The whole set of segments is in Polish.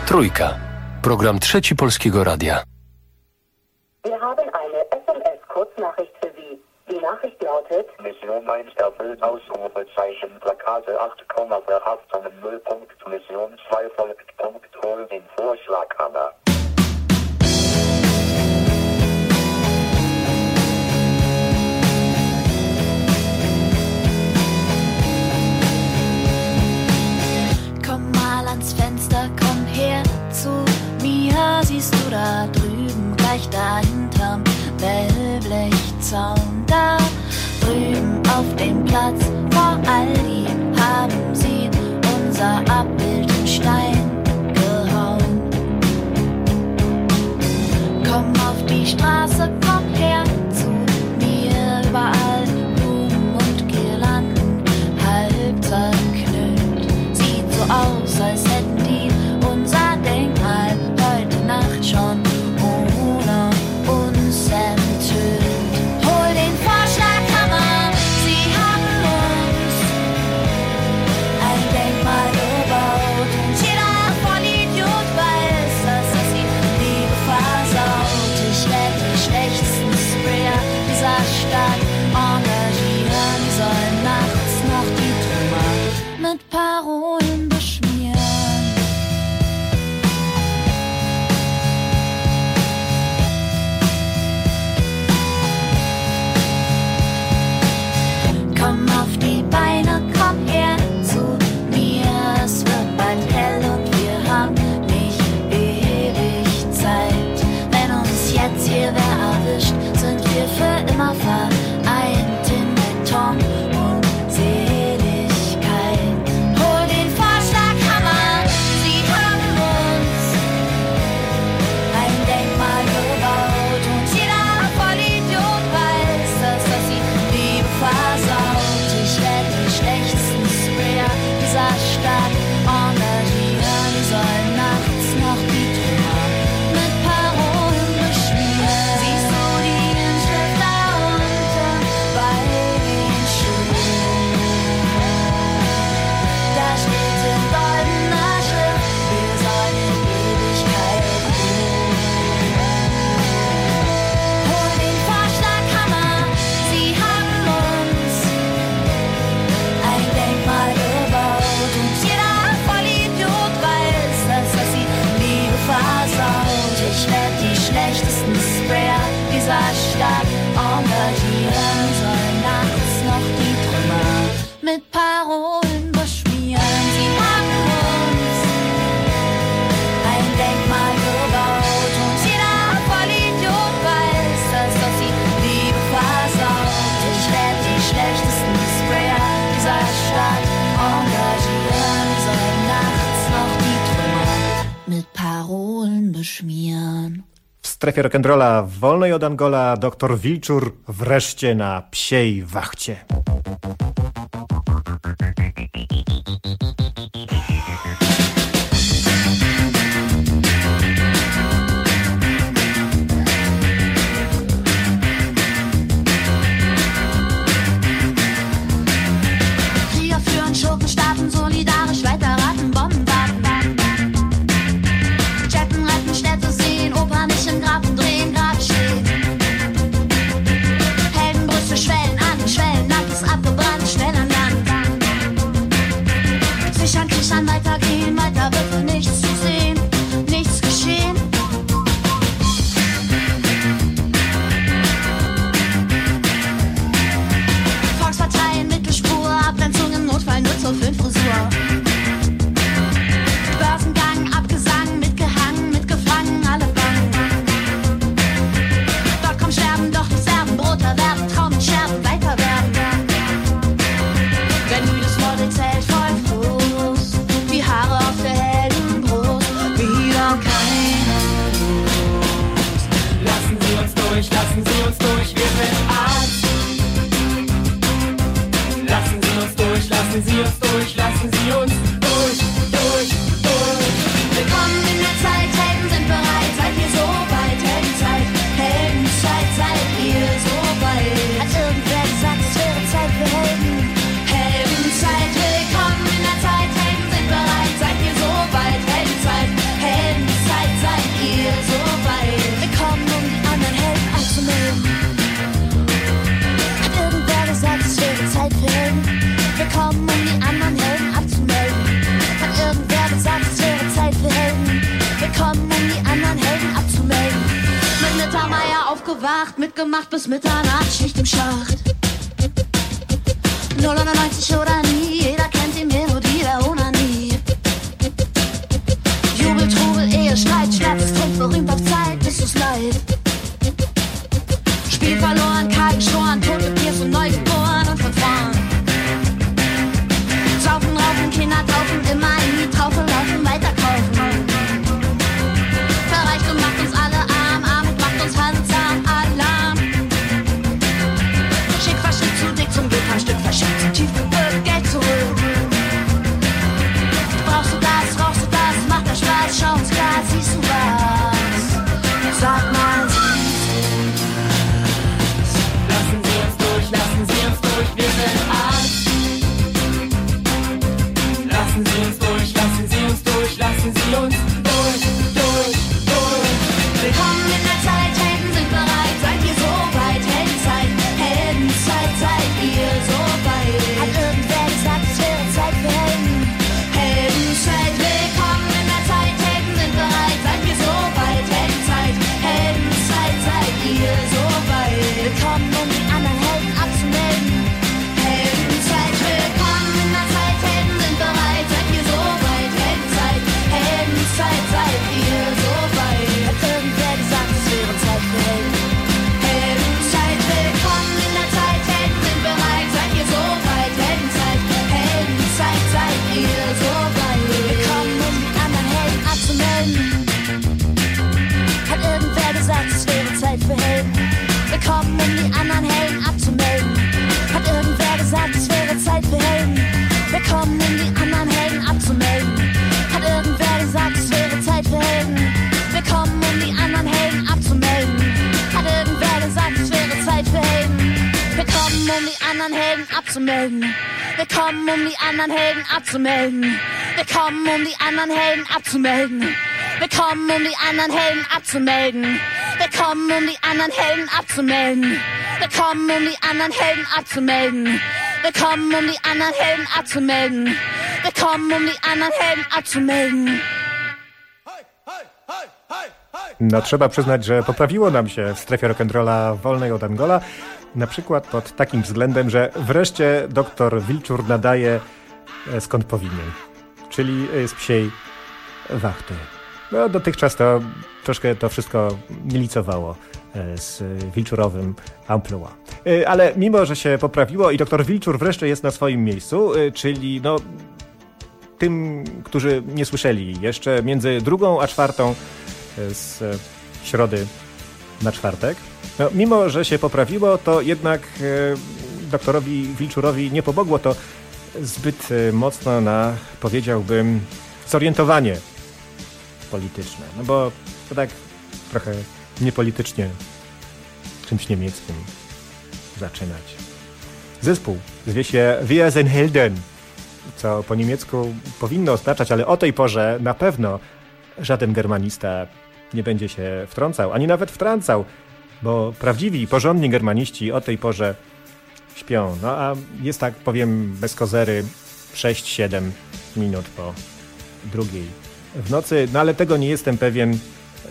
Trójka. Program Trzeci Polskiego Radia. Wir haben eine SMS-Kurznachricht für Sie. Die Nachricht lautet: Mission 1 erfüllt, Ausrufezeichen, Plakate 8, verhaften, Nullpunkt, Mission 2 folgt, Punkt, hol den Vorschlaghammer. Komm mal ans Fenster, komm her zu mir, siehst du da drüben, gleich dahinterm Wellblechzaun, da drüben auf dem Platz vor Aldi haben sie unser Abbild in Stein gehauen. Komm auf die Straße, komm her zu mir, überall Blumen und Girlanden, halb zerknüllt. Sieht so aus, als hätten die unser Denkmal heute Nacht schon ohne uns enthüllt. Hol den Vorschlaghammer, sie haben uns ein Denkmal gebaut und jeder Vollidiot weiß, dass es ihm Liebe versaut. Ich werde die schlechtesten Sprayer dieser Stadt engagieren, die sollen nachts noch die Trümmer mit Parolen beschmieren. Komm auf die Beine, komm her zu mir. Es wird bald hell und wir haben nicht ewig Zeit. Wenn uns jetzt hier wer erwischt, sind wir für immer vereint in Beton und Seligkeit. Hol den Vorschlaghammer, sie haben uns ein Denkmal gebaut und jeder Vollidiot weiß, dass das die Liebe versaut. Ich werde die schlechtesten Sprayer dieser Stadt engagieren, die sollen nachts noch die Trümmer mit Parolen beschmieren. Siehst du die Inschrift da unten bei den Schuhen? Da steht in goldener Schrift, wir sollen in Ewigkeit ruhen. Hol den Vorschlaghammer, sie haben uns ein Denkmal gebaut und jeder Vollidiot weiß, dass das die Liebe versaut. Ich werde die schlechtesten Sprayer dieser Stadt engagieren, sollen nachts noch die Trümmer mit Parolen beschmieren. Sie haben uns ein Denkmal gebaut und jeder Vollidiot weiß, dass das die Liebe versaut. Ich werde die schlechtesten Sprayer dieser Stadt engagieren, sollen nachts noch die Trümmer mit Parolen beschmieren. W strefie rock'n'rolla wolnej od Angola dr Wilczur wreszcie na psiej wachcie. Krieger führen Schurkenstaaten solidarisch weiter, raten Bomben warten. Jetten retten Städte, sehen Oper nicht im Grab und drehen gerade stehen. Heldenbrüste schwellen an, schwellen ab, ist abgebrannt, schnell an Land. Sichern, kichern, weitergehen, weiter wird für nichts zu sehen, nichts geschehen. Volksparteien, Mittelspur, Abgrenzung im Notfall nur zur Filmfrisur. Börsengang, Abgesang, mitgehangen, mitgefangen, alle bang. Dort kommt Sterben, doch nicht Serben, Brot erwerben, Traum mit Scherben, weiter werden. Wer müdes Morde zählt, voll Frust, die Haare auf der Heldenbrust. Nacht mitgemacht bis Mitternacht, Schicht im Schacht. 099 oder nie, jeder kennt die Melodie der Onanie. Jubel, Trubel, Ehe, Streit, Schmerz, Druck, berühmt auf Zeit, bis du's leid. Spiel verloren, Karl geschoren, tot gepierst und neu geboren und von vorn. Saufen, raufen, Kinder taufen, immer in die Traufe laufen, weiter kaufen. Verreichtum macht uns alle arm, Armut macht uns handsam, Alarm. Schick verschickt zu dick zum Glück, ein Stück verschickt zu tief gebückt, Geld zurück. Brauchst du das, rauchst du das, macht der Spaß, schau ins Glas, siehst du was? Sag mal, lassen Sie uns durch, wir sind Arzt. Lassen Sie uns durch, lassen Sie uns durch, lassen Sie uns durch. Willkommen in der Zeit, Helden sind bereit, seid ihr so weit, Heldenzeit, Heldenzeit, seid ihr so weit. Hat irgendwer gesagt, es wäre Zeit für Helden? Heldenzeit, willkommen in der Zeit, Helden sind bereit, seid ihr so weit, Heldenzeit, Heldenzeit, seid ihr so weit. Willkommen, um die anderen Helden abzumelden. Heldenzeit, willkommen in der Zeit, Helden sind bereit, seid ihr so weit, Heldenzeit, Heldenzeit, seid ihr so weit. Hat irgendwer gesagt, es wäre Zeit für Helden? Heldenzeit, willkommen in der Zeit, Helden sind bereit, seid ihr so weit, Heldenzeit, Heldenzeit, seid ihr so weit. Willkommen, um die anderen Helden abzumelden. Hat irgendwer gesagt, es wäre Zeit für Helden? Willkommen, um die anderen Helden abzumelden. Hat irgendwer gesagt, es wäre Zeit für Helden? Willkommen, um die anderen Helden abzumelden. Hat irgendwer gesagt, es wäre Zeit für Helden? Willkommen, um die anderen Helden abzumelden. Hat irgendwer gesagt, es wäre Zeit für Helden? Willkommen, um die anderen Helden abzumelden. Willkommen, um die anderen Helden abzumelden. Willkommen, um die anderen Helden abzumelden. Willkommen, um die anderen Helden abzumelden. Willkommen, um die anderen Helden abzumelden. Willkommen, um die anderen Helden abzumelden. Willkommen, um die anderen Helden abzumelden. Willkommen, um die anderen Helden abzumelden. No trzeba przyznać, że poprawiło nam się w strefie rock'n'rolla wolnej od Angola. Na przykład pod takim względem, że wreszcie doktor Wilczur nadaje skąd powinien. Czyli z Psiej Wachty. No dotychczas to troszkę to wszystko nie licowało z wilczurowym amplua. Ale mimo, że się poprawiło i doktor Wilczur wreszcie jest na swoim miejscu, czyli no tym, którzy nie słyszeli jeszcze między 2 a 4 z środy na czwartek. No, mimo, że się poprawiło, to jednak doktorowi Wilczurowi nie pomogło to zbyt mocno na, powiedziałbym, zorientowanie polityczne. No bo to tak trochę niepolitycznie czymś niemieckim zaczynać. Zespół zwie się Wir sind Helden, co po niemiecku powinno oznaczać, ale o tej porze na pewno żaden germanista nie będzie się wtrącał, ani nawet wtrącał, bo prawdziwi, porządni germaniści o tej porze śpią. No a jest tak, powiem, bez kozery 6-7 minut po 2 w nocy, no ale tego nie jestem pewien,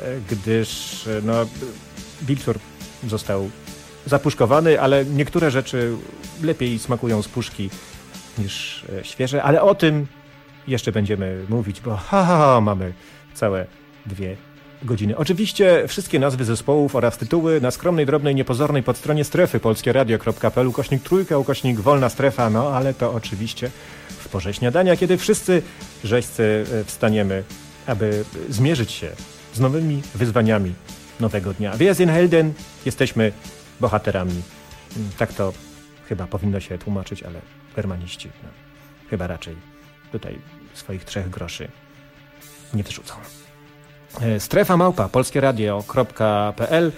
gdyż no, Wilczur został zapuszkowany, ale niektóre rzeczy lepiej smakują z puszki niż świeże, ale o tym jeszcze będziemy mówić, bo mamy całe 2 godziny. Oczywiście wszystkie nazwy zespołów oraz tytuły na skromnej, drobnej, niepozornej podstronie strefy polskieradio.pl /trójka/ wolna strefa, no ale to oczywiście w porze śniadania, kiedy wszyscy żeścy wstaniemy, aby zmierzyć się z nowymi wyzwaniami nowego dnia. Wir sind Helden, jesteśmy bohaterami. Tak to chyba powinno się tłumaczyć, ale germaniści no, chyba raczej tutaj swoich 3 groszy nie wyrzucą. Strefa małpa polskieradio.pl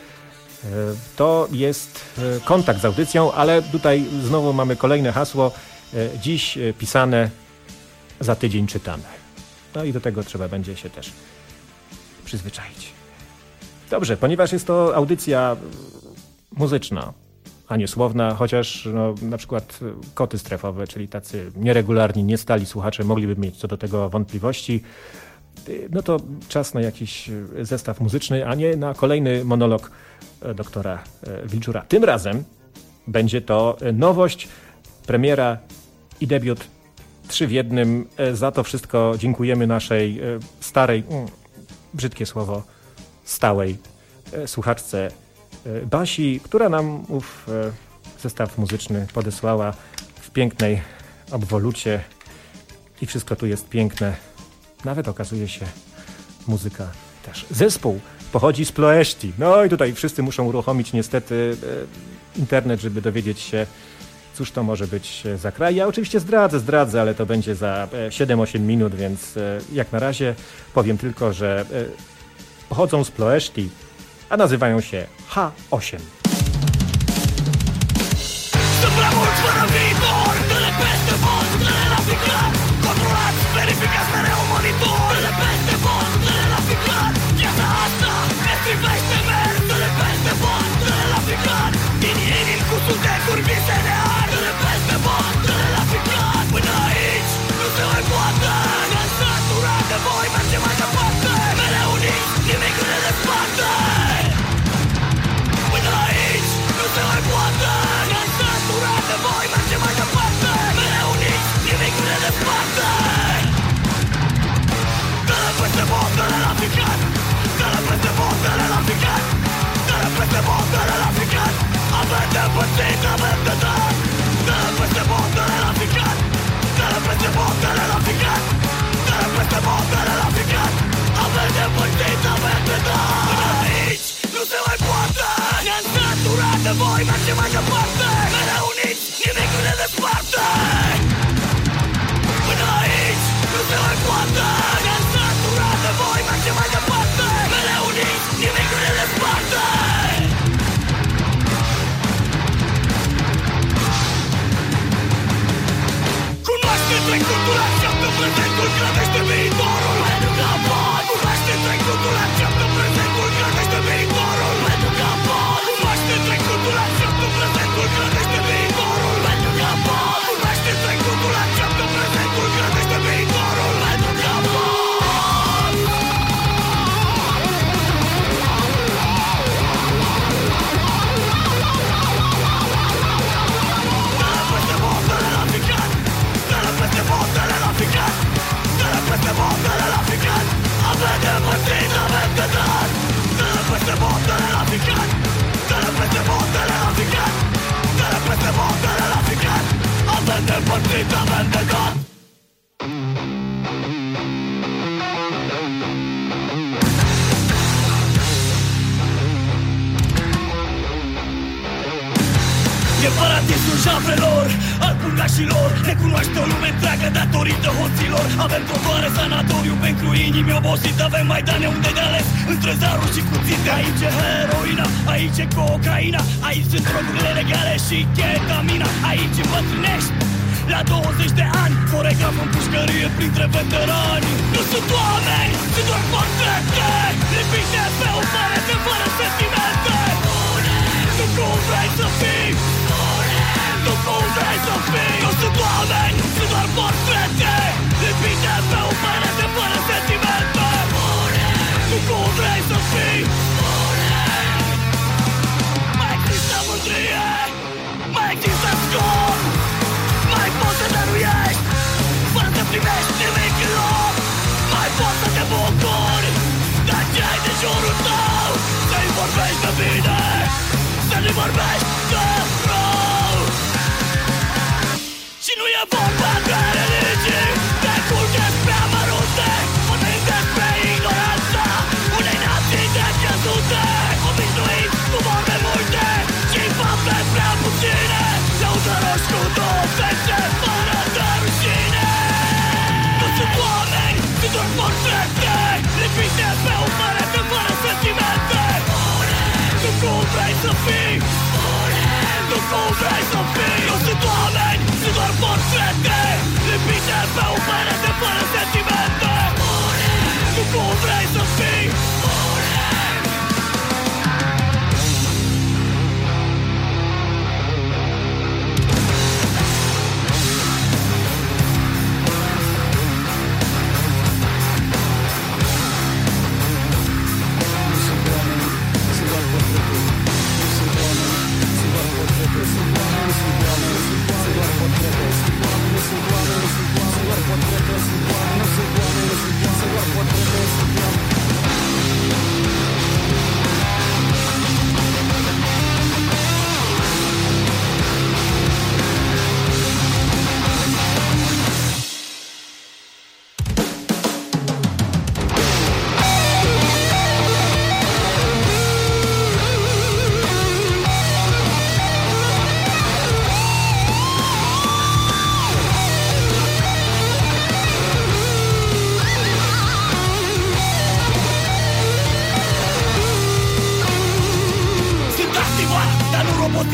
to jest kontakt z audycją, ale tutaj znowu mamy kolejne hasło. Dziś pisane, za tydzień czytane. No i do tego trzeba będzie się też przyzwyczaić. Dobrze, ponieważ jest to audycja muzyczna, a nie słowna, chociaż no, na przykład koty strefowe, czyli tacy nieregularni, niestali słuchacze mogliby mieć co do tego wątpliwości, no to czas na jakiś zestaw muzyczny, a nie na kolejny monolog doktora Wilczura. Tym razem będzie to nowość, premiera i debiut 3 w jednym. Za to wszystko dziękujemy naszej starej, brzydkie słowo, stałej słuchaczce Basi, która nam ów zestaw muzyczny podesłała w pięknej obwolucie i wszystko tu jest piękne. Nawet okazuje się muzyka też. Zespół pochodzi z Ploiești. No i tutaj wszyscy muszą uruchomić niestety internet, żeby dowiedzieć się, cóż to może być za kraj. Ja oczywiście zdradzę, ale to będzie za 7-8 minut, więc jak na razie powiem tylko, że pochodzą z Ploiești, a nazywają się H8. Voi merge mai departe, mereu uniți, nimic nu ne desparte. Până aici nu se mai poate, ne-am săturat de voi, merge mai departe, mereu uniți, nimic nu ne desparte. Cunoaște trecutul, acceptă prezentul, grăbește viitorul. Pentru că pot, cunoaște trecutul, acceptă prezentul, grăbește viitorul. Pentru că pot, cunoaște trecutul, acceptă prezentul, grăbește viitorul. Pentru că pot, cunoaște trecutul, acceptă prezentul, grăbește viitorul. Pentru că pot. Dă-le peste bot, dă-le la ficat. Dă-le peste bot, dă-le la ficat. Dă-le peste bot, dă-le la ficat. Avem de pățit, avem de dat. Dă-le peste bot, dă-le la ficat. Dă-le peste bot, dă-le la ficat. Dă-le peste bot, dă-le la ficat. Avem de pățit, avem de dat. E paradisul javrelor, al purgașilor. Ne cunoaște o lume întreagă datorită hoților. Avem trotuare, sanatoriu pentru inimi obosite. Avem maidane unde de ales între zaruri și cuțite. Aici e heroina, aici e cocaina. Aici sunt drogurile legale și ketamina. Aici îmbătrânești la 20 de ani, coregraf în pușcărie printre veterani. Nu sunt oameni, sunt doar portrete lipite pe o perete fără sentimente. Nu cum vrei să fii, nu cum vrei să fii. Nu sunt oameni, sunt doar portrete lipite pe o perete fără sentimente. Nu cum vrei să fii. Mai există mândrie, mai există scop. Mai poți să dăruiești fără să primești nimic în loc. Mai poți să te bucuri de cei din jurul tău. Să-i vorbești de bine, să-i vorbești de rău. Și nu e vorba de religii, de culte prea mărunte. Vorbim despre ignoranța unei nații de pierdute. Obișnuiți cu vorbe multe și fapte prea puține. Lăudăroși cu doveze fără de rușine. Nu sunt oameni, sunt doar portrete lipite pe o perete fără sentimente. Nu cum vrei să fii, nu cum vrei să fii. Nu sunt oameni, sunt doar portrete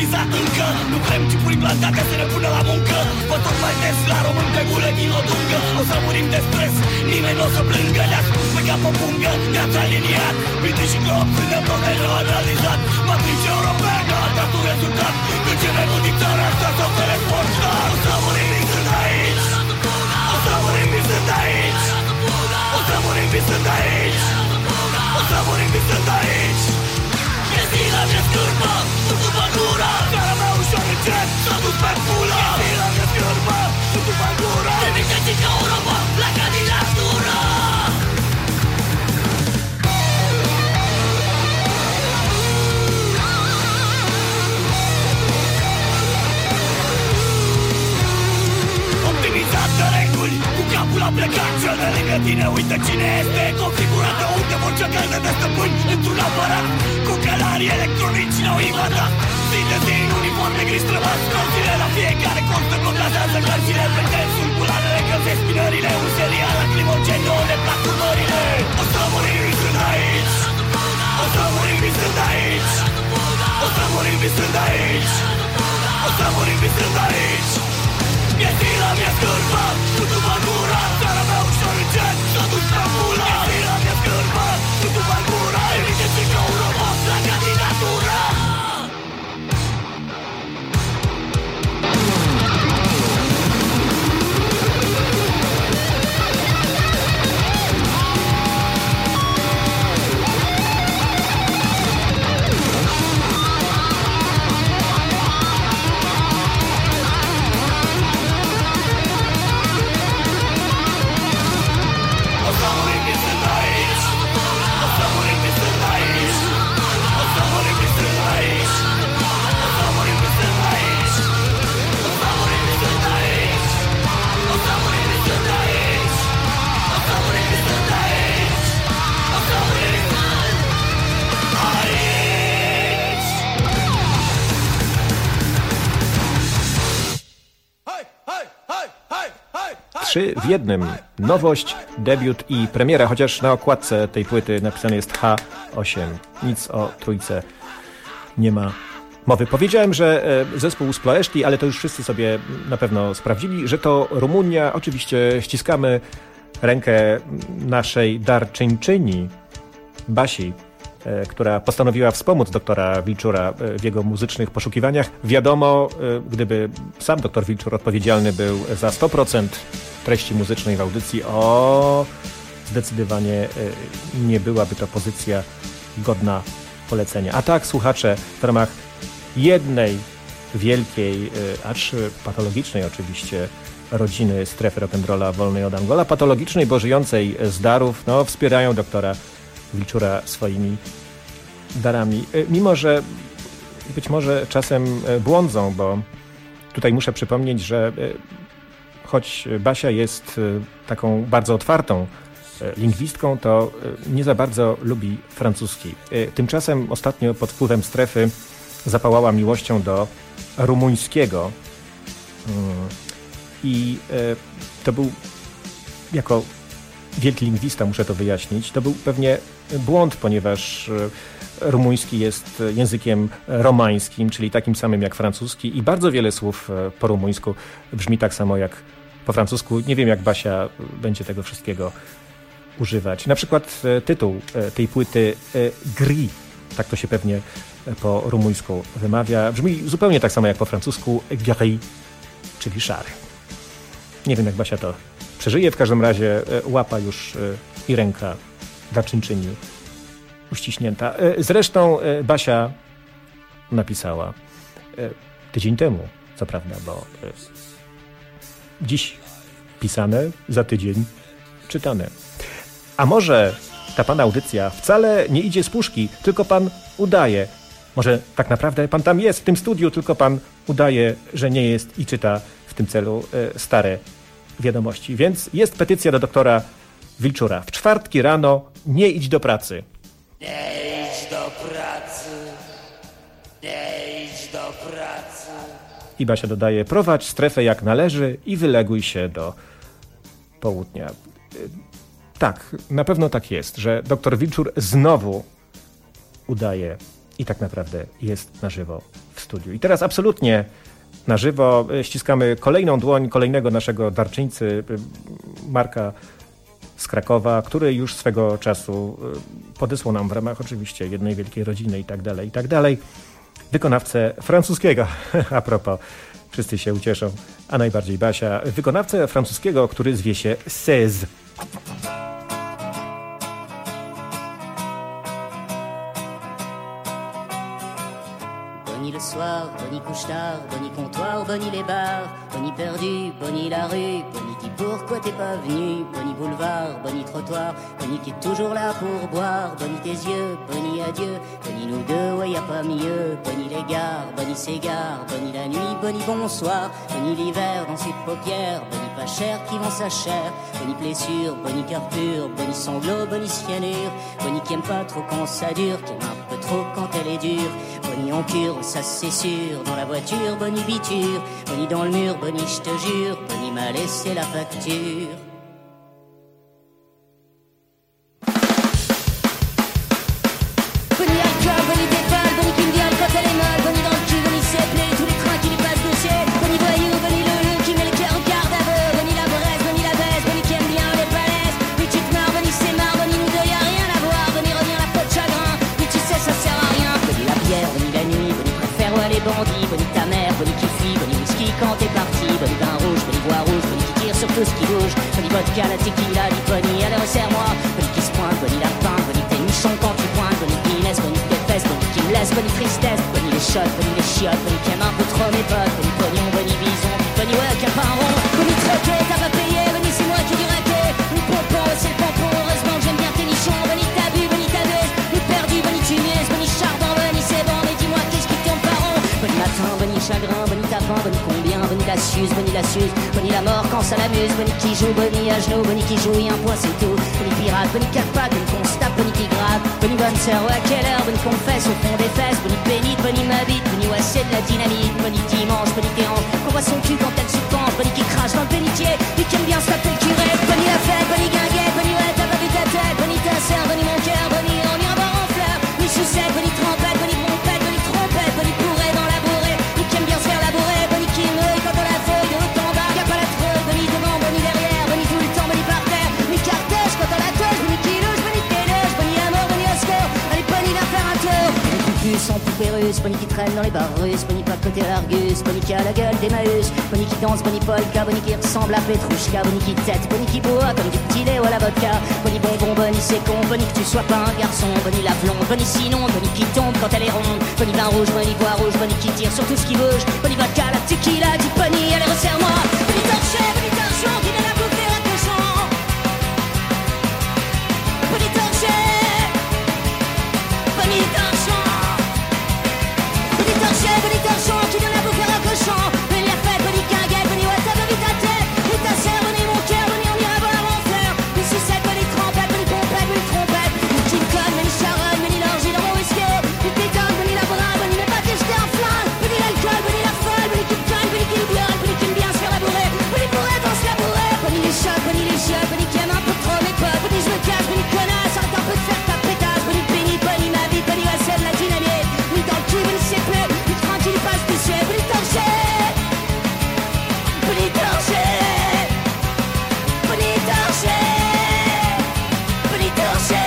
visat încă Nu vrem tipuri plantate să ne pună la muncă Vă tot mai des la român pe gulă din o dungă O să murim de stres, nimeni n-o să plângă Ne-a spus pe cap o pungă, ne-ați aliniat British și Glob, suntem domnul analizat Matrice europeană, a dat un rezultat Când ce mai din țara asta s-o telefon O să murim visând aici O să murim visând aici O să murim visând aici O să murim visând aici E zila mea scârbă, nu după gura Țara mea ușor încet, s-a dus pe pula E zila mea scârbă, nu după gura Trimiteți-i ca un robot, pleacă din natură Optimizat de reguli, cu capul a plecat Cel de lângă tine uită cine este Configurată unde vor călde de stăpâni Într-un aparat cu călari electronici n-au invadat Zi de zi în uniforme gri străbați Colțile la fiecare cost controlează cărțile Pretensul, culanele, încălzesc spinările Un serial lacrimogeno, le plac urmările O să murim visând aici O să murim visând aici O să murim visând aici O să murim visând aici E zila mea scârbă, nu după gura Țara mea ușor încet, s-a dus pe pula E zila mea scârbă, nu după gura Emiteți-i ca un robot, pleacă din natură Trzy w jednym. Nowość, debiut i premiera, chociaż na okładce tej płyty napisane jest H8. Nic o trójce nie ma mowy. Powiedziałem, że zespół z Ploeszti, ale to już wszyscy sobie na pewno sprawdzili, że to Rumunia. Oczywiście ściskamy rękę naszej darczyńczyni, Basi, która postanowiła wspomóc doktora Wilczura w jego muzycznych poszukiwaniach. Wiadomo, gdyby sam doktor Wilczur odpowiedzialny był za 100% treści muzycznej w audycji, zdecydowanie nie byłaby to pozycja godna polecenia. A tak, słuchacze, w ramach jednej wielkiej, acz patologicznej oczywiście, rodziny strefy rock'n'rolla wolnej od Angola, patologicznej, bo żyjącej z darów, wspierają doktora Wilczura swoimi darami. Mimo że być może czasem błądzą, bo tutaj muszę przypomnieć, że choć Basia jest taką bardzo otwartą lingwistką, to nie za bardzo lubi francuski. Tymczasem ostatnio pod wpływem strefy zapałała miłością do rumuńskiego i to był, jako wielki lingwista muszę to wyjaśnić, to był pewnie błąd, ponieważ rumuński jest językiem romańskim, czyli takim samym jak francuski i bardzo wiele słów po rumuńsku brzmi tak samo jak po francusku. Nie wiem, jak Basia będzie tego wszystkiego używać. Na przykład tytuł tej płyty Gris, tak to się pewnie po rumuńsku wymawia, brzmi zupełnie tak samo jak po francusku Gris, czyli szary. Nie wiem, jak Basia to przeżyje, w każdym razie łapa już i ręka darczyńczyni uściśnięta. Zresztą Basia napisała tydzień temu, co prawda, bo dziś pisane, za tydzień czytane. A może ta pana audycja wcale nie idzie z puszki, tylko pan udaje. Może tak naprawdę pan tam jest w tym studiu, tylko pan udaje, że nie jest i czyta w tym celu stare wiadomości. Więc jest petycja do doktora Wilczura. W czwartki rano nie idź do pracy. Nie idź do pracy. Nie idź do pracy. I Basia dodaje, prowadź strefę jak należy i wyleguj się do południa. Tak, na pewno tak jest, że doktor Wilczur znowu udaje i tak naprawdę jest na żywo w studiu. I teraz absolutnie na żywo ściskamy kolejną dłoń kolejnego naszego darczyńcy, Marka z Krakowa, który już swego czasu podesłał nam w ramach oczywiście jednej wielkiej rodziny i tak dalej, wykonawcę francuskiego, a propos, wszyscy się ucieszą, a najbardziej Basia, wykonawcę francuskiego, który zwie się 16. Bonnie le soir, Bonnie couche tard, Bonnie comptoir, Bonnie les bars, Bonnie perdu, Bonnie la rue, Bonnie dit pourquoi t'es pas venu, Bonnie boulevard, Bonnie trottoir, Bonnie qui est toujours là pour boire, Bonnie tes yeux, Bonnie adieu, Bonnie nous deux, ouais y a pas mieux, Bonnie les gares, Bonnie s'égare, Bonnie la nuit, Bonnie bonsoir, Bonnie l'hiver dans ses paupières, Bonnie pas cher qui vend sa chair, Bonnie blessure, Bonnie cœur pur, Bonnie sanglot, Bonnie cyanure, Bonnie qui aime pas trop quand ça dure, qui aime un peu trop quand elle est dure, Bonnie en cure, ça c'est sûr, dans la voiture, Bonnie biture, Bonnie dans le mur, Bonnie je te jure, Bonnie m'a laissé la facture. Bonnie alcool, Bonnie déballe, Bonnie qui me viole quand elle est molle, Bonnie dans le cul, Bonnie s'éplait, tous les trains qui lui passent dessus, Bonnie voyou, Bonnie le qui met le cœur au garde à vue, Bonnie la braise, Bonnie la baisse, Bonnie qui aime bien les palaises, Bonnie tu te marres, Bonnie c'est marre, Bonnie nous deux y'a rien à voir, Bonnie revient la peau de chagrin, Bonnie tu sais ça sert à rien, Bonnie la bière, Bonnie la nuit, Bonnie préfère ouais les bandits, Bonnie ta mère, Bonnie qui fuit, Bonnie whisky quand t'es parti, Bonnie vin rouge, Bonnie voix rouge, Bonnie qui tire sur tout ce qui bouge, Bonnie vodka, la tequila, dit Bonnie, allez resserre-moi, Bonnie qui se pointe, Bonnie la pinte, Bonnie t'es nichon quand tu pointes, Bonnie Guinness, Bonnie tes fesses, Bonnie qui me laisse, Bonnie tristesse, Bonnie les shots, Bonnie les chiottes, Bonnie qui aime un peu trop mes potes, Bonnie pognon, Bonnie bison, Bonnie ouais qui a pas un rond, Bonnie troqué, t'as pas payé, Bonnie c'est moi qui ai du raquet, Bonnie pompon, c'est le pompon, heureusement que j'aime bien tes nichons, Bonnie t'as bu, Bonnie t'as baise, Bonnie perdu, Bonnie tu niaises, Bonnie chardon, Bonnie c'est bon, mais dis-moi qu'est-ce qui tourne par rond, Bonnie matin, Bonnie chagrin, Bonnie tapant, Bonnie combien, Bonnie la suce, Bonnie la mort quand ça l'amuse, Bonnie qui joue, Bonnie à genoux, Bonnie qui joue, un point c'est tout, Bonnie pirate, Bonnie capac, Bonnie qu'on se tape, Bonnie qui gratte, Bonnie bonne sœur, ouais à quelle heure, Bonnie confesse au fond des fesses, Bonnie pénite, Bonnie m'habite, Bonnie ouais c'est de la dynamite, Bonnie dimanche, Bonnie dérange, qu'on voit son cul quand elle se penche, Bonnie qui crache dans le bénitier, Bonnie qui aime bien se taper le curé, Bonnie la fête, Bonnie guinguette, Bonnie ouais t'as pas vu ta tête, Bonnie ta sœur, Bonnie mon cœur, Bonnie on ira voir en fleurs, Bonnie sucette, Bonnie trompette, Bonnie trompette, Bonnie trompette, Bonnie bourrée dans la bourrée, Bonnie qui aime bien se faire labourer, Bonnie qui meuille quand on la feuille de haut en bas, y'a pas la treuille, Bonnie devant, Bonnie derrière, Bonnie tout le temps, Bonnie par terre, Bonnie cartèche quand on la touche, Bonnie qui louche, Bonnie téloche, Bonnie à mort, Bonnie au score, allez Bonnie va faire un tour, Bonnie confus en poupée russe, Bonnie qui traîne dans les bars russes, Bonnie pas de côté à l'Argus, Bonnie qui a la gueule d'Emmaüs, Bonnie qui danse, Bonnie polka, Bonnie qui ressemble à Petrouchka, Bonnie qui tête, Bonnie qui boit comme du petit lait ou à la vodka, Bonnie bonbon, Bonnie c'est con, Bonnie que tu sois pas un garçon, Bonnie la blonde, Bonnie sinon, Bonnie qui tombe quand elle est ronde, Bonnie vin rouge, Bonnie voix rouge, Bonnie qui tire sur tout ce qui bouge, Bonnie vodka, la tequila, dit Bonnie, allez resserre-moi, Bonnie torchée, Bonnie torchon, qui vient la bouffer à cochon, Bonnie torchée, Bonnie torchon, Bonnie torchée, Bonnie torchon, qui vient la bouffer à cochon, Bonnie la fête, Bonnie guinguette, Bonnie ouais t'as pas vu ta tête, Bonnie ta sœur, Bonnie mon cœur, Bonnie on ira voir en fleurs, Bonnie sucette, Bonnie trompette, Bonnie pompette, Bonnie trompette, Bonnie qui me colle, Bonnie charogne, Bonnie l'orgie dans mon whisky, Bonnie pétanque, Bonnie la brave, Bonnie n'est pas que j'étais un flingue, Bonnie l'alcool, Bonnie la folle, Bonnie qui me colle, Bonnie qui me viole, Bonnie qui aime bien se faire labourer, Bonnie bourrée dans se labourer, Bonnie les chocs, Bonnie les chiottes, Bonnie qui aime un peu trop mes potes, Bonnie je me cache, Bonnie connasse, arrête un peu de faire ta pétasse, Bonnie pénible, Bonnie ma vie, Bonnie ouais c'est de la dynamite, Bonnie dans le cul, Bonnie c'est plus, Bonnie tranquille, il passe du ciel, Bonnie torchée, Bonnie torchée, Bonnie torchée, Bonnie torchée.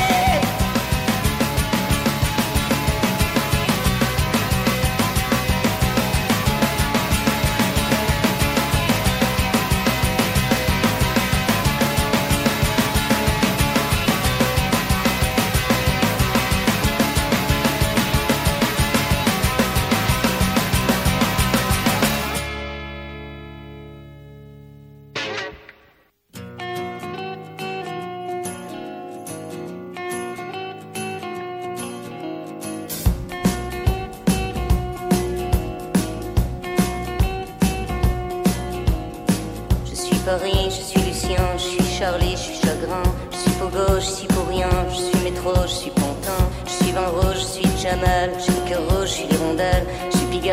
Paris, je suis Lucien, je suis Charlie, je suis chagrin, je suis pogo, je suis pour rien, je suis métro, je suis pantin, je suis vin rouge, je suis Jamal, j'ai le cœur rouge, je suis l'hirondelle, je suis Pigalle,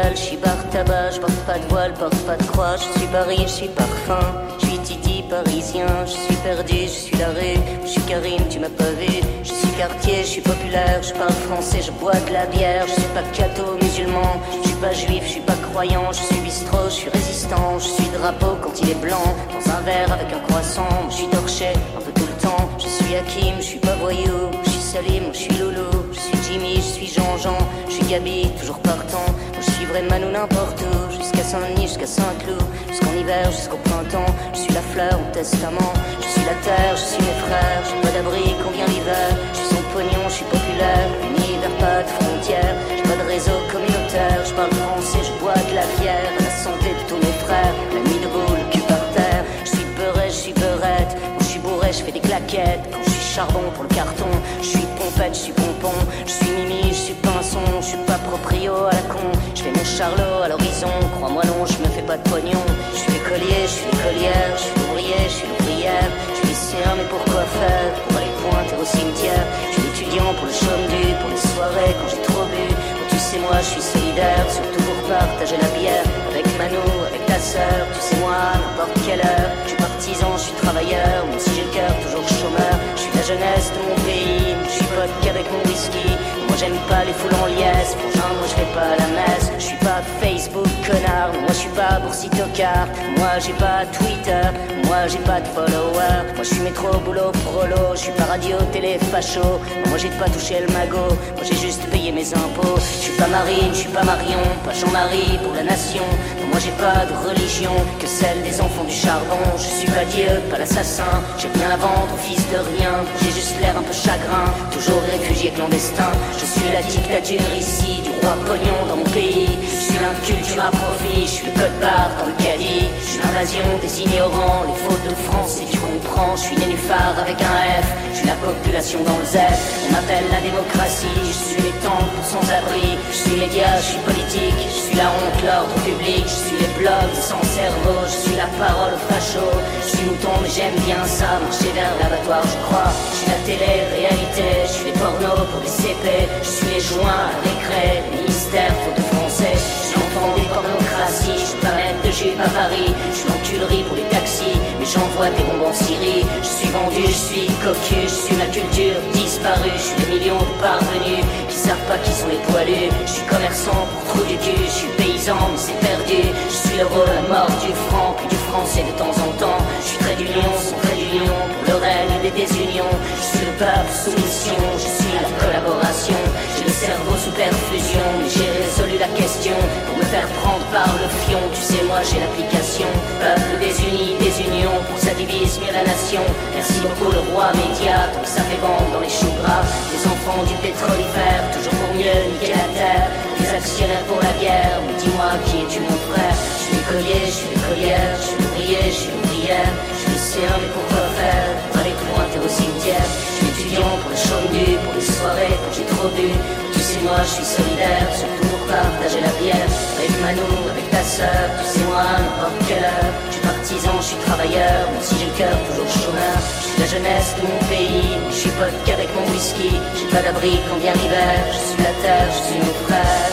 Pigalle, je suis bar tabac, je porte pas de voile, porte pas de croix, je suis Paris, je suis parfum, je suis Titi parisien, je suis perdu, je suis la rue, je suis Karim, tu m'as pas vu, je suis quartier, je suis populaire, je parle français, je bois de la bière, je suis pas catho musulman, je suis pas juif, je suis pas croyant, je suis bistrot, je suis résistant, je suis drapeau quand il est blanc, dans un verre avec un croissant, je suis torché un peu tout le temps, je suis Hakim, je suis pas voyou, je suis Salim, je suis Loulou, je suis Jimmy, je suis Jean-Jean, je suis Gabi, toujours partant, je suivrai Manou n'importe où, jusqu'à Saint-Denis, jusqu'à Saint-Cloud, jusqu'en hiver, jusqu'au printemps, je suis la fleur, mon testament, je suis la terre, je suis mes frères, j'ai pas d'abri quand vient l'hiver, je suis son pognon, je suis populaire, l'univers pas de frontières, j'ai pas de réseau communautaire, je parle français, je bois de la bière, à la santé de tous mes frères, la nuit debout, le cul par terre, je suis beurré, je suis beurette, quand je suis bourré, je fais des claquettes, quand je suis charbon pour le carton, je suis pompette, je suis pompon, je suis mimi, je suis pinson, je suis pas proprio à la con, je fais mon charlot à l'horizon, crois-moi non, je me fais pas de pognon, je suis l'écolier, je suis l'écolière, je suis l'ouvrier, je suis l'ouvrière, je suis lycéen mais pourquoi faire, pour aller pointer au cimetière, je suis l'étudiant pour le chaume du, pour les soirées quand j'ai trop bu, tu sais moi je suis solidaire, surtout pour partager la bière, avec Manou, avec ta sœur, tu sais moi, n'importe quelle heure, je suis partisan, je suis travailleur, même si j'ai le cœur toujours chômeur, je suis la jeunesse de mon pays, je suis pote qu'avec mon whisky, moi j'aime pas les foules en liesse, franchement moi je vais pas à la messe, je suis pas Facebook connard, moi je suis pas boursitocard, moi j'ai pas Twitter, moi j'ai pas de followers, moi je suis métro, boulot, prolo, je suis pas radio, télé, facho, moi j'ai pas touché le magot, moi j'ai juste payé mes impôts, je suis pas Marine, je suis pas Marion, pas Jean-Marie pour la nation, moi j'ai pas de religion que celle des enfants du charbon, je suis pas Dieu, pas l'assassin, j'ai rien à vendre au fils de rien, j'ai juste l'air un peu chagrin, toujours réfugié clandestin, je suis la dictature ici, du roi pognon dans mon pays, je suis l'inculture à profit, je suis le code barre dans le caddie, je suis l'invasion des ignorants, les fautes de France et tu comprends, je suis nénuphar avec un F, je suis la population dans le Z, on m'appelle la démocratie, je suis les temps pour sans-abri, je suis média, je suis politique, je suis la honte, l'ordre public, je suis les blogs sans cerveau, je suis la parole au facho, je suis mouton mais j'aime bien ça, marcher vers l'abattoir je crois, je suis la télé-réalité, je suis les pornos pour les CP, je suis les joints à récré, les ministères faute de français, je suis l'enfant des pornocraties, je suis pas maître de jupe à Paris, je suis l'enculerie pour les taxis, mais j'envoie des bombes en Syrie, je suis vendu, je suis cocu, je suis ma culture disparue, je suis des millions de parvenus qui savent pas qui sont les poilus, je suis commerçant pour trou du cul, je suis paysan mais c'est perdu, je suis l'euro, la mort du franc, puis du français de temps en temps, je suis trait d'union, son trait d'union, pour le règne des désunions, je suis le peuple sous mission, je suis la collaboration, j'ai le cerveau sous perfusion, mais j'ai résolu la question, pour me faire prendre par le fion, tu sais moi j'ai l'application, peuple désuni, désunion, pour ça divise mieux la nation, merci beaucoup le roi média, donc ça fait vendre dans les choux gras, les enfants du pétrolifère, toujours pour mieux niquer la terre, les actionnaires pour la guerre, mais dis-moi qui es-tu mon frère, je suis l'écolier, je suis l'écolière, je suis l'ouvrier, je suis l'ouvrière, je suis lycéen mais pourquoi faire, pour aller pointer au cimetière, je suis étudiant pour le chaume du, pour les soirées quand j'ai trop bu, tu sais moi je suis solidaire, surtout pour partager la bière, avec Manou, avec ta sœur, tu sais moi n'importe quelle heure, je suis partisan, je suis travailleur, même si j'ai le cœur toujours chômeur, je suis la jeunesse de mon pays, je suis pote qu'avec mon whisky, j'ai pas d'abri quand vient l'hiver, je suis la terre, je suis mon frère,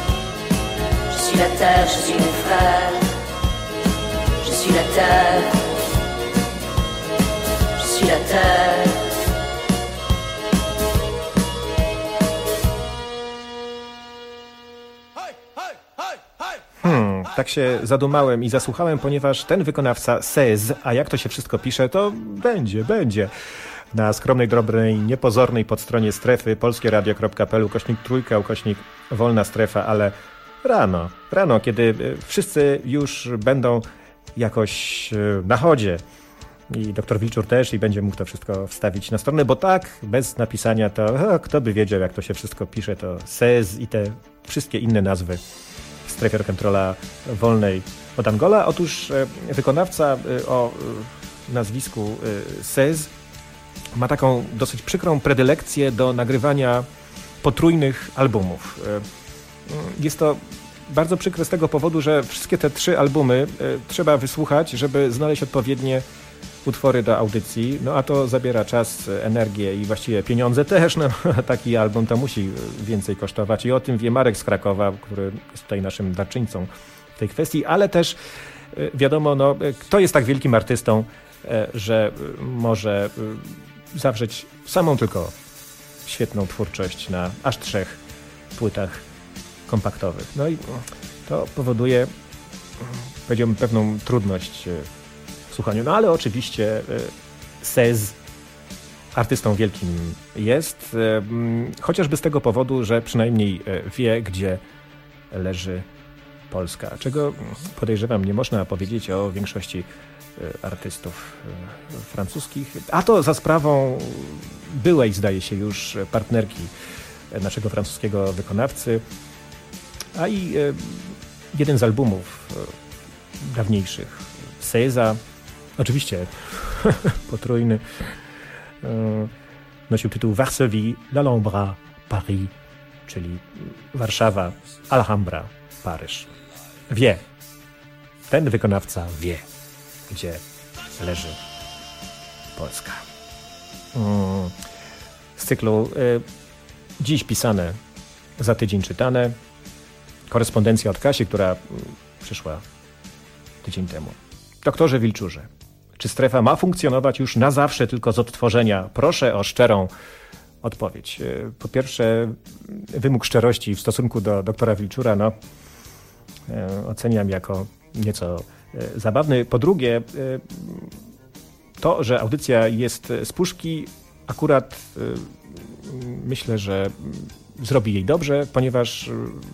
je suis la terre, je suis mon frère, je suis la terre, je suis la terre. Tak się zadumałem i zasłuchałem, ponieważ ten wykonawca Sez, a jak to się wszystko pisze, to będzie. Na skromnej, drobnej, niepozornej podstronie strefy polskieradio.pl/3/wolna strefa, ale rano, kiedy wszyscy już będą jakoś na chodzie i doktor Wilczur też i będzie mógł to wszystko wstawić na stronę, bo tak, bez napisania to kto by wiedział, jak to się wszystko pisze, to Sez i te wszystkie inne nazwy w strefie rock'n'rolla wolnej od Angola. Otóż wykonawca o nazwisku Sez ma taką dosyć przykrą predylekcję do nagrywania potrójnych albumów. Jest to bardzo przykre z tego powodu, że wszystkie te 3 albumy trzeba wysłuchać, żeby znaleźć odpowiednie utwory do audycji, no a to zabiera czas, energię i właściwie pieniądze też. No, taki album to musi więcej kosztować i o tym wie Marek z Krakowa, który jest tutaj naszym darczyńcą w tej kwestii, ale też wiadomo, no, kto jest tak wielkim artystą, że może zawrzeć samą tylko świetną twórczość na aż 3 płytach kompaktowych. No i to powoduje, powiedziałbym, pewną trudność w słuchaniu. No ale oczywiście Sez artystą wielkim jest, chociażby z tego powodu, że przynajmniej wie, gdzie leży Polska, czego podejrzewam nie można powiedzieć o większości artystów francuskich, a to za sprawą byłej, zdaje się, już partnerki naszego francuskiego wykonawcy, a i jeden z albumów dawniejszych Seza, oczywiście potrójny, nosił tytuł Varsovie, l'Alhambra, Paris, czyli Warszawa, Alhambra, Paryż. Wie, ten wykonawca wie, gdzie leży Polska. Z cyklu dziś pisane, za tydzień czytane, korespondencja od Kasi, która przyszła tydzień temu. Doktorze Wilczurze, czy strefa ma funkcjonować już na zawsze tylko z odtworzenia? Proszę o szczerą odpowiedź. Po pierwsze, wymóg szczerości w stosunku do doktora Wilczura, no, oceniam jako nieco zabawny. Po drugie, to, że audycja jest z puszki, akurat myślę, że zrobi jej dobrze, ponieważ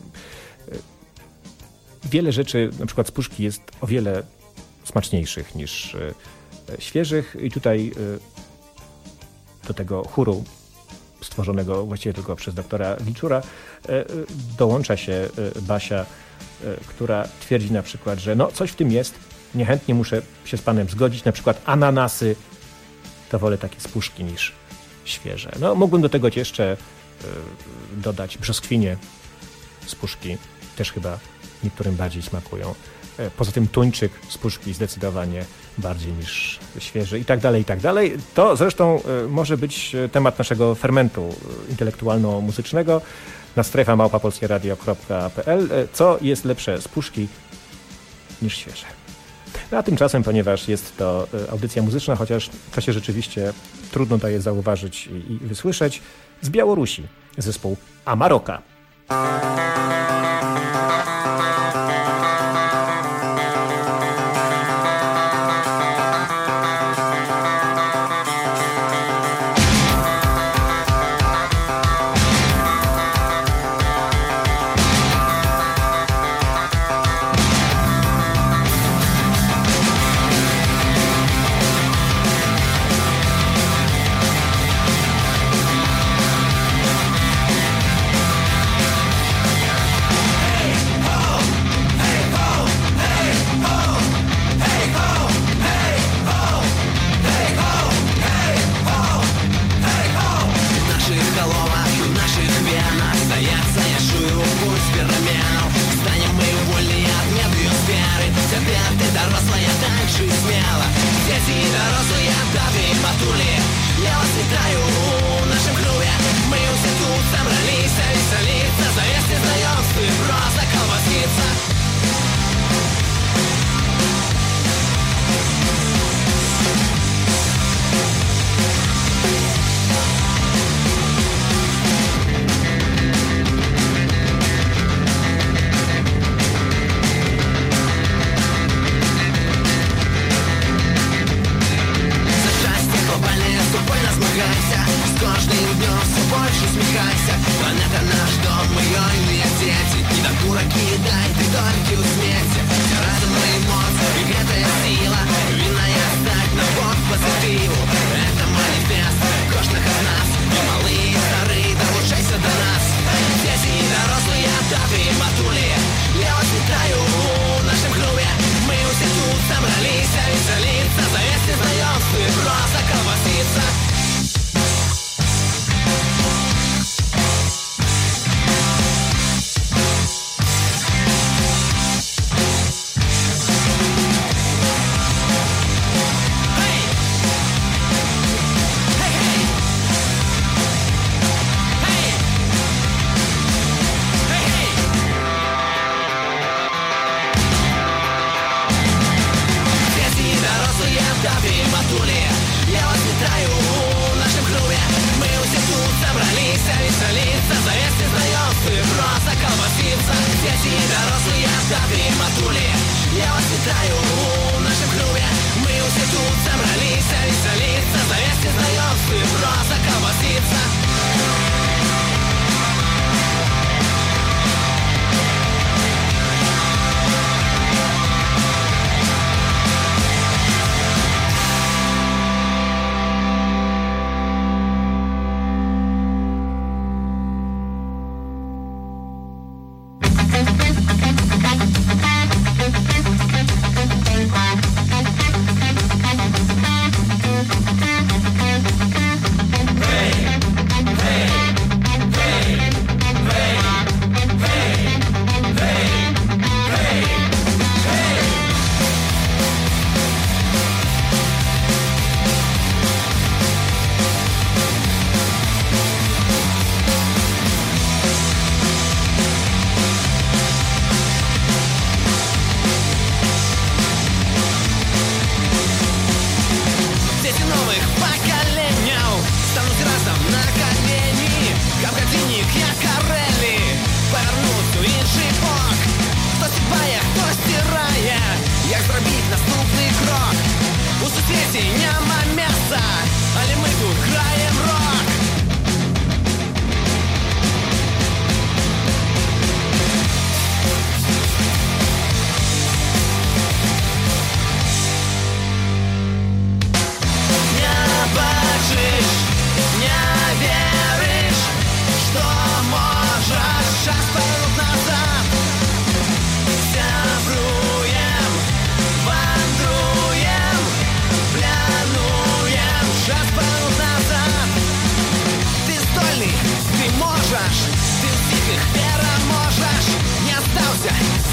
wiele rzeczy, na przykład z puszki, jest o wiele smaczniejszych niż świeżych i tutaj do tego chóru stworzonego właściwie tylko przez doktora Wilczura dołącza się Basia, która twierdzi na przykład, że no coś w tym jest, niechętnie muszę się z panem zgodzić, na przykład ananasy to wolę takie z puszki niż świeże. No mógłbym do tego jeszcze dodać brzoskwinie z puszki, też chyba niektórym bardziej smakują. Poza tym tuńczyk z puszki zdecydowanie bardziej niż świeży i tak dalej, i tak dalej. To zresztą może być temat naszego fermentu intelektualno-muzycznego na strefa@polskieradio.pl. Co jest lepsze z puszki niż świeże? No, a tymczasem, ponieważ jest to audycja muzyczna, chociaż to się rzeczywiście trudno daje zauważyć i wysłyszeć, z Białorusi zespół Amaroka.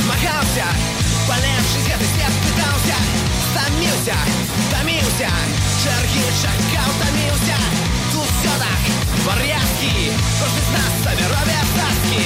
змагаўся, палепшыць гэты свет пытаўся, стаміўся, таміўся, чэргі чакаў, таміўся. Тут всё так вар'яцкі, кожны з нас сабе робі астаткі.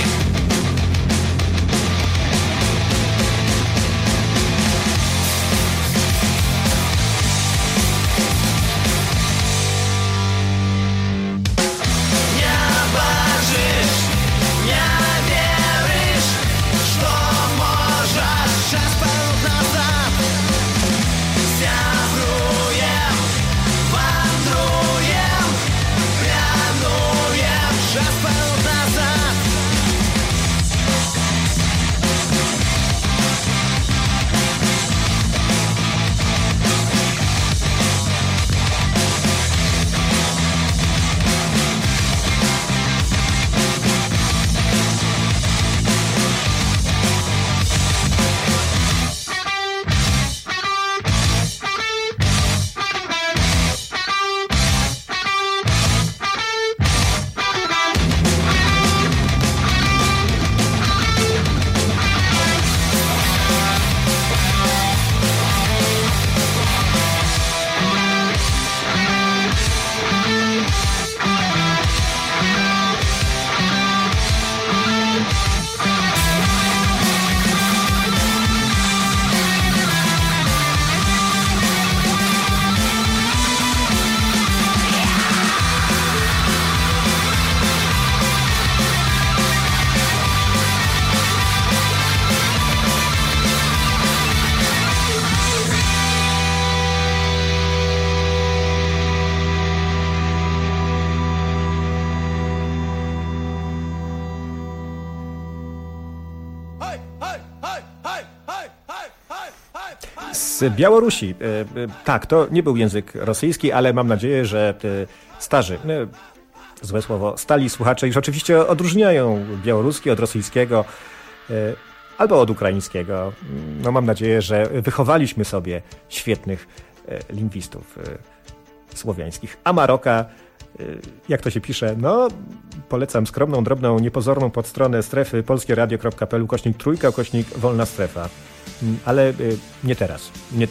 Z Białorusi. Tak, to nie był język rosyjski, ale mam nadzieję, że starzy, złe słowo, stali słuchacze już oczywiście odróżniają białoruski od rosyjskiego albo od ukraińskiego. No mam nadzieję, że wychowaliśmy sobie świetnych lingwistów słowiańskich. A Maroka, jak to się pisze, no polecam skromną, drobną, niepozorną podstronę strefy polskieradio.pl/trójka/wolna strefa. Ale nie teraz.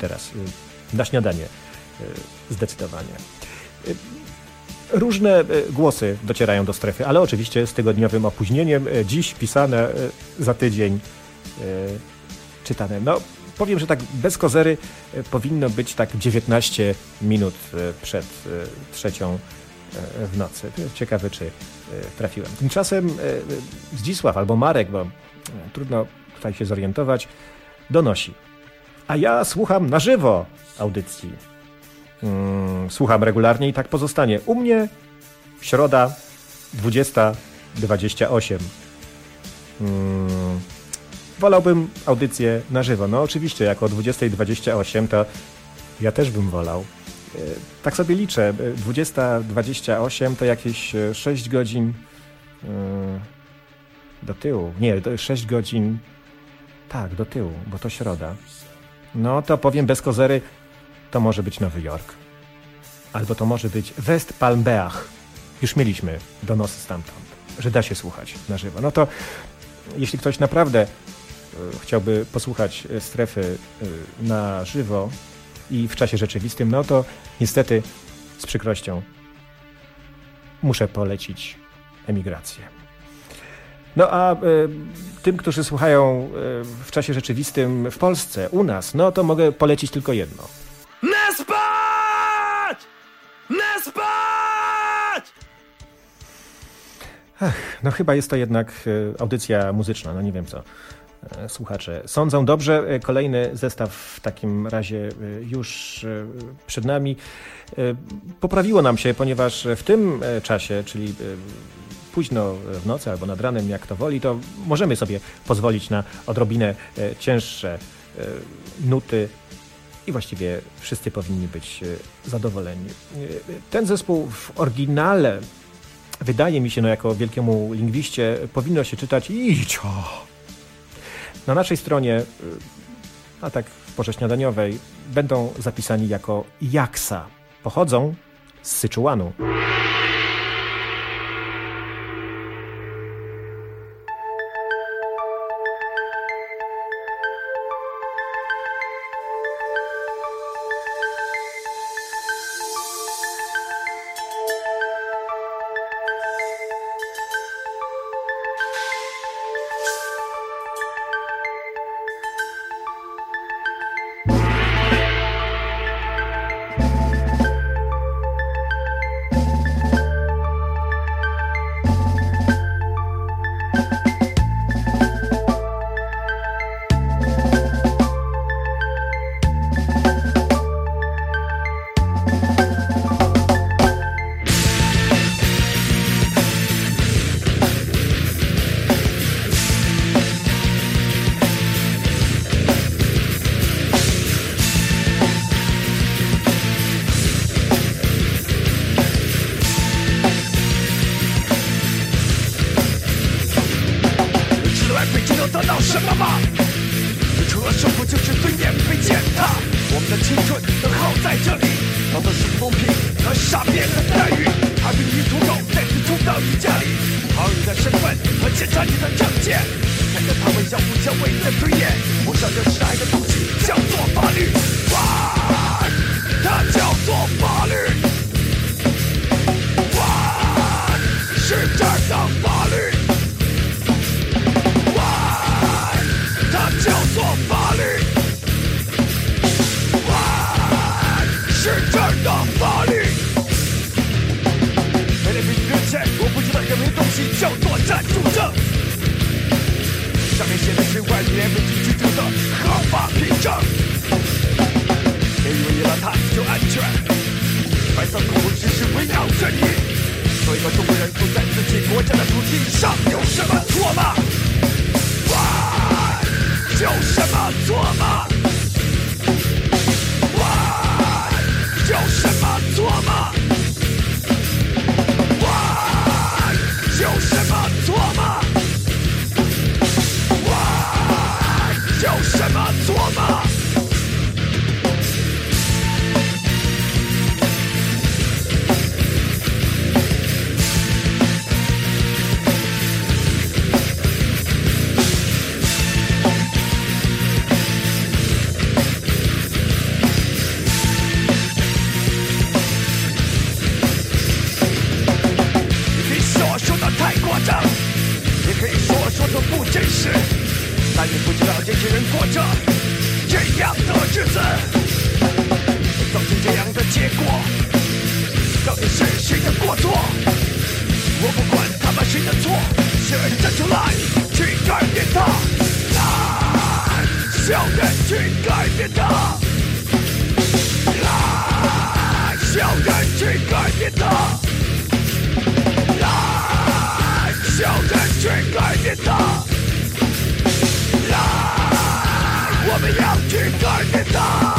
Na śniadanie zdecydowanie. Różne głosy docierają do strefy, ale oczywiście z tygodniowym opóźnieniem. Dziś pisane, za tydzień czytane. No, powiem, że tak bez kozery powinno być tak 19 minut przed 3:00 w nocy. Ciekawe, czy trafiłem. Tymczasem Zdzisław albo Marek, bo trudno tutaj się zorientować, donosi. A ja słucham na żywo audycji. Słucham regularnie i tak pozostanie. U mnie środa 20:28. Wolałbym audycję na żywo. No oczywiście, jako o 20:28 to ja też bym wolał. Tak sobie liczę. 20:28 to jakieś 6 godzin do tyłu. Nie, to 6 godzin tak, do tyłu, bo to środa. No to powiem bez kozery, to może być Nowy Jork. Albo to może być West Palm Beach. Już mieliśmy donosy stamtąd, że da się słuchać na żywo. No to jeśli ktoś naprawdę chciałby posłuchać strefy na żywo i w czasie rzeczywistym, no to niestety z przykrością muszę polecić emigrację. No a tym, którzy słuchają w czasie rzeczywistym w Polsce, u nas, no to mogę polecić tylko jedno. Nie spać! Nie spać! No chyba jest to jednak audycja muzyczna, no nie wiem co słuchacze sądzą. Dobrze, kolejny zestaw w takim razie już przed nami. Poprawiło nam się, ponieważ w tym czasie, czyli późno w nocy albo nad ranem, jak to woli, to możemy sobie pozwolić na odrobinę cięższe nuty i właściwie wszyscy powinni być zadowoleni. Ten zespół w oryginale, wydaje mi się, no jako wielkiemu lingwiście, powinno się czytać Icio. Na naszej stronie, a tak w porze śniadaniowej, będą zapisani jako Jaksa. Pochodzą z Syczuanu. 什么吗？除了生活就是尊严被践踏，我们的青春都耗在这里，当做是风评和傻变的待遇，还比你土狗再次冲到你家里，考你的身份和检查你的证件，看着他们相互相为你的尊严，我想这是爱的东西叫做法律，哇，它叫做法律，哇，是这儿的法律。它叫做法律，哇，是这儿的法律。没来比你之前，我不知道有没有东西叫做暂住证，上面写的是外地人为居住的合法凭证。别以为有了它就安全，白色恐怖只是围绕着你。做一个中国人住在自己国家的土地上，有什么错吗？有什么错吗？哇，有什么错吗？哇，有什么错吗？哇，有什么错吗？也可以说的不真实，但你不知道这些人过着这样的日子，会造成这样的结果，到底是谁的过错？我不管他们谁的错，是站出来去改变它，来，小人去改变它，来，小人去改变它。小人去改变它，来，我们要去改变它。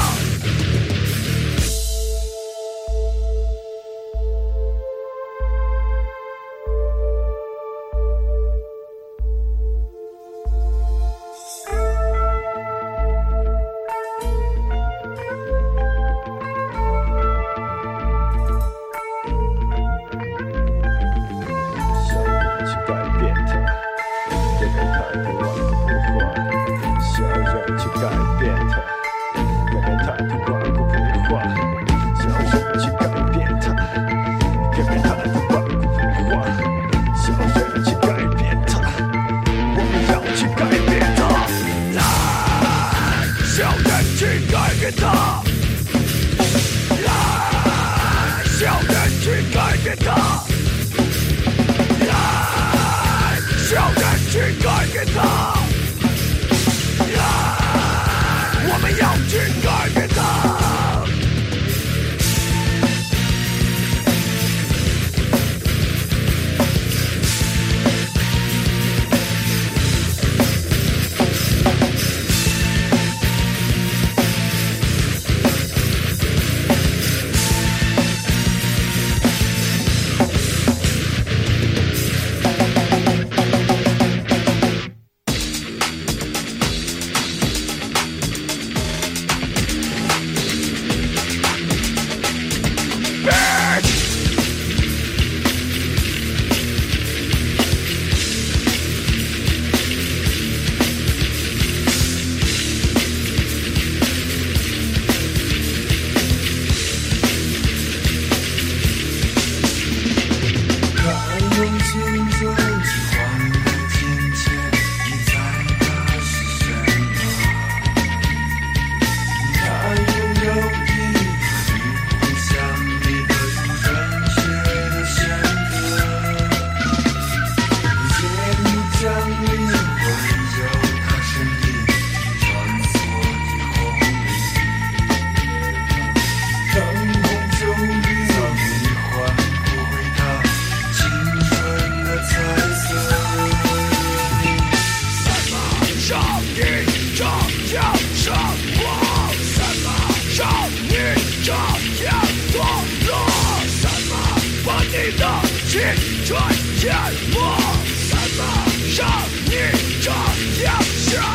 青春淹没，什么让你这样想？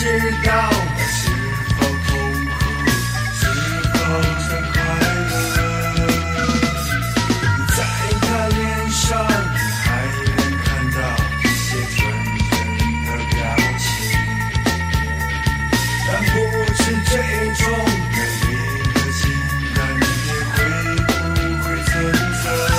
知道是否痛苦，是否真快乐。在他脸上，你还能看到一些纯真的表情，但不是这种美丽的情感，明天会不会存在？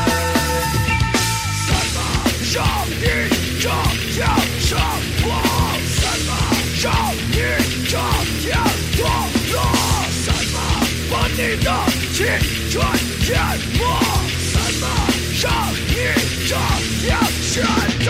什么让你这样生活？什么让你这样堕落？什么把你的青春淹没？什么让你这样选择？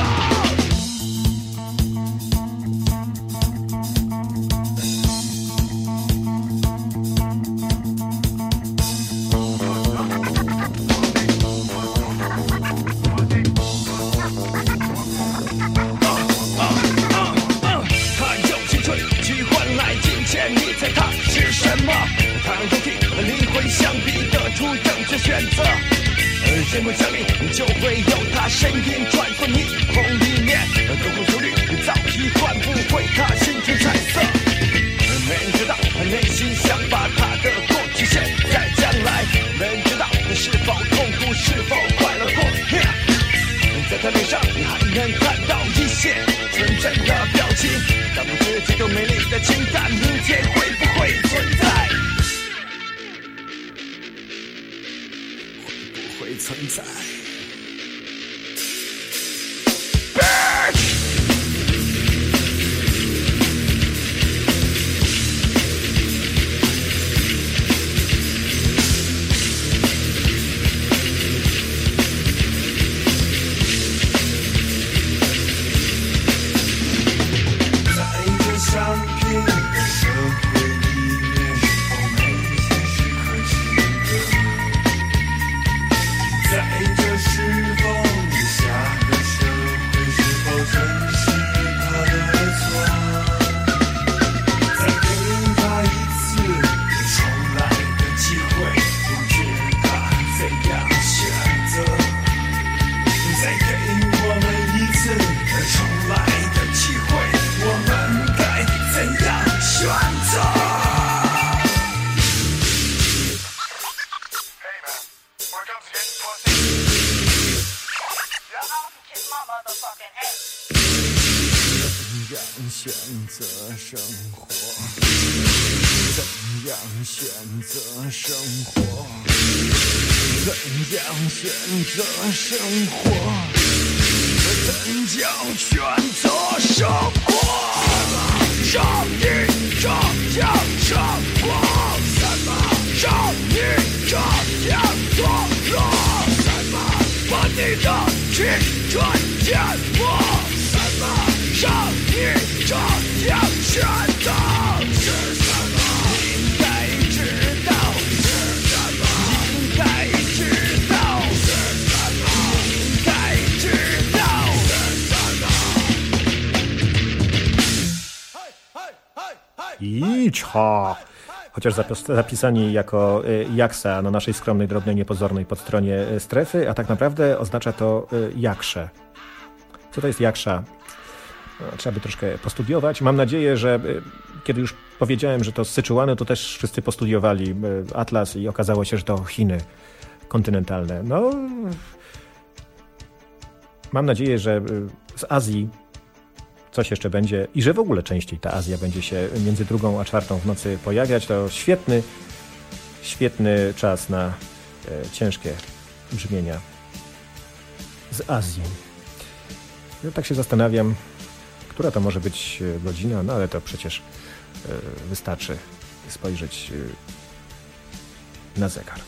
选择，人物降临就会有他身影穿梭霓虹里面，灯红酒绿早已换不回他心中彩色。没人知道他内心想把他的过去、现在、将来，没人知道他是否痛苦，是否快乐过。在他脸上你还能看到一些纯真的表情，但不知这种美丽的情感明天会不会存在？存在。在一个商品的社会里面，是否没现实可知的？在这世风之下的社会，是否真是他的错？再给他一次重来的机会，不知他怎样选择。再给我们一次重来的机会，我们该怎样选择？选择生活，怎样选择生活？怎样选择生活？怎样选择生活？让你这样生活？什么让你这样堕落？什么把你的青春淹没？什么让你这样选择？是什么？应该知道。是什么？应该知道。是什么？应该知道。是什么？ Icza. Chociaż zapisani jako jaksa na naszej skromnej, drobnej, niepozornej podstronie strefy, a tak naprawdę oznacza to jaksze. Co to jest jaksza? Trzeba by troszkę postudiować. Mam nadzieję, że kiedy już powiedziałem, że to z Syczuanu, to też wszyscy postudiowali atlas i okazało się, że to Chiny kontynentalne. No, mam nadzieję, że z Azji coś jeszcze będzie i że w ogóle częściej ta Azja będzie się między 2 a 4 w nocy pojawiać. To świetny czas na ciężkie brzmienia z Azji. Ja tak się zastanawiam, która to może być godzina, no ale to przecież wystarczy spojrzeć na zegar.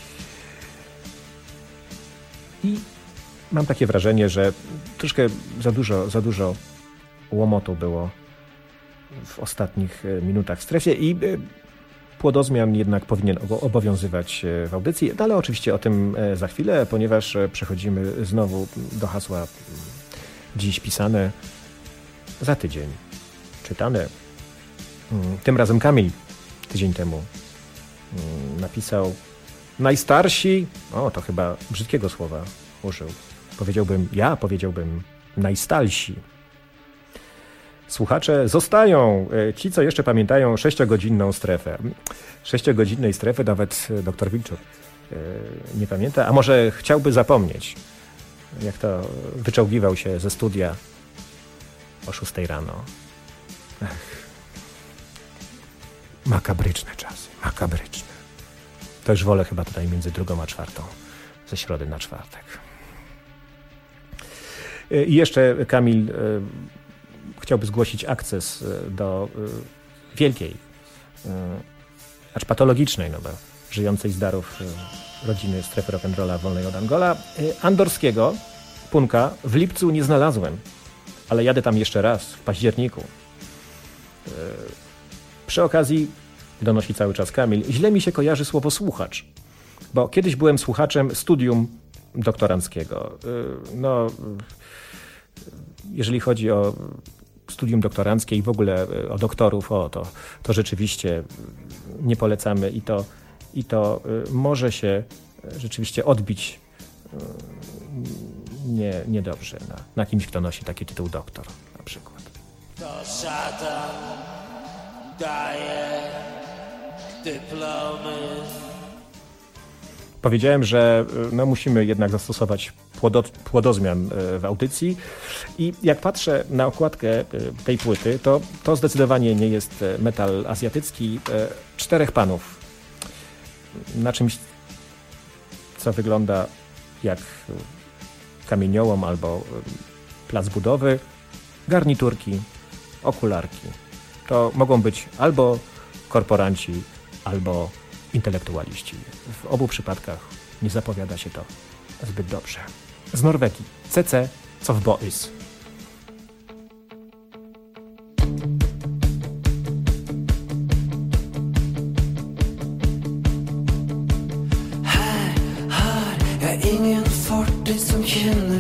I mam takie wrażenie, że troszkę za dużo łomotu było w ostatnich minutach w strefie i płodozmian jednak powinien obowiązywać w audycji, no ale oczywiście o tym za chwilę, ponieważ przechodzimy znowu do hasła dziś pisane, za tydzień czytane. Tym razem Kamil tydzień temu napisał najstarsi, to chyba brzydkiego słowa użył, powiedziałbym najstalsi słuchacze zostają. Ci, co jeszcze pamiętają 6-godzinną strefę. 6-godzinnej strefy nawet dr Wilczur nie pamięta, a może chciałby zapomnieć, jak to wyczołgiwał się ze studia o 6 rano. Makabryczne czasy, makabryczne. To już wolę chyba tutaj między 2 a 4, ze środy na czwartek. I jeszcze Kamil chciałby zgłosić akces do wielkiej, acz patologicznej, no bo żyjącej z darów rodziny strefy rock'n'rolla wolnej od Angola, andorskiego punka w lipcu nie znalazłem, ale jadę tam jeszcze raz w październiku. Przy okazji, donosi cały czas Kamil, źle mi się kojarzy słowo słuchacz, bo kiedyś byłem słuchaczem studium doktoranckiego. No, jeżeli chodzi o studium doktoranckie i w ogóle o doktorów, to rzeczywiście nie polecamy i to może się rzeczywiście odbić niedobrze na kimś, kto nosi taki tytuł doktor na przykład. To szatan daje dyplomy. Powiedziałem, że musimy jednak zastosować płodozmian w audycji i jak patrzę na okładkę tej płyty, to zdecydowanie nie jest metal azjatycki. 4 panów na czymś, co wygląda jak kamieniołom albo plac budowy, garniturki, okularki. To mogą być albo korporanci, albo intelektualiści. W obu przypadkach nie zapowiada się to zbyt dobrze. Z Norwegii. CC Softboys. Här har jag ingen 40 som känner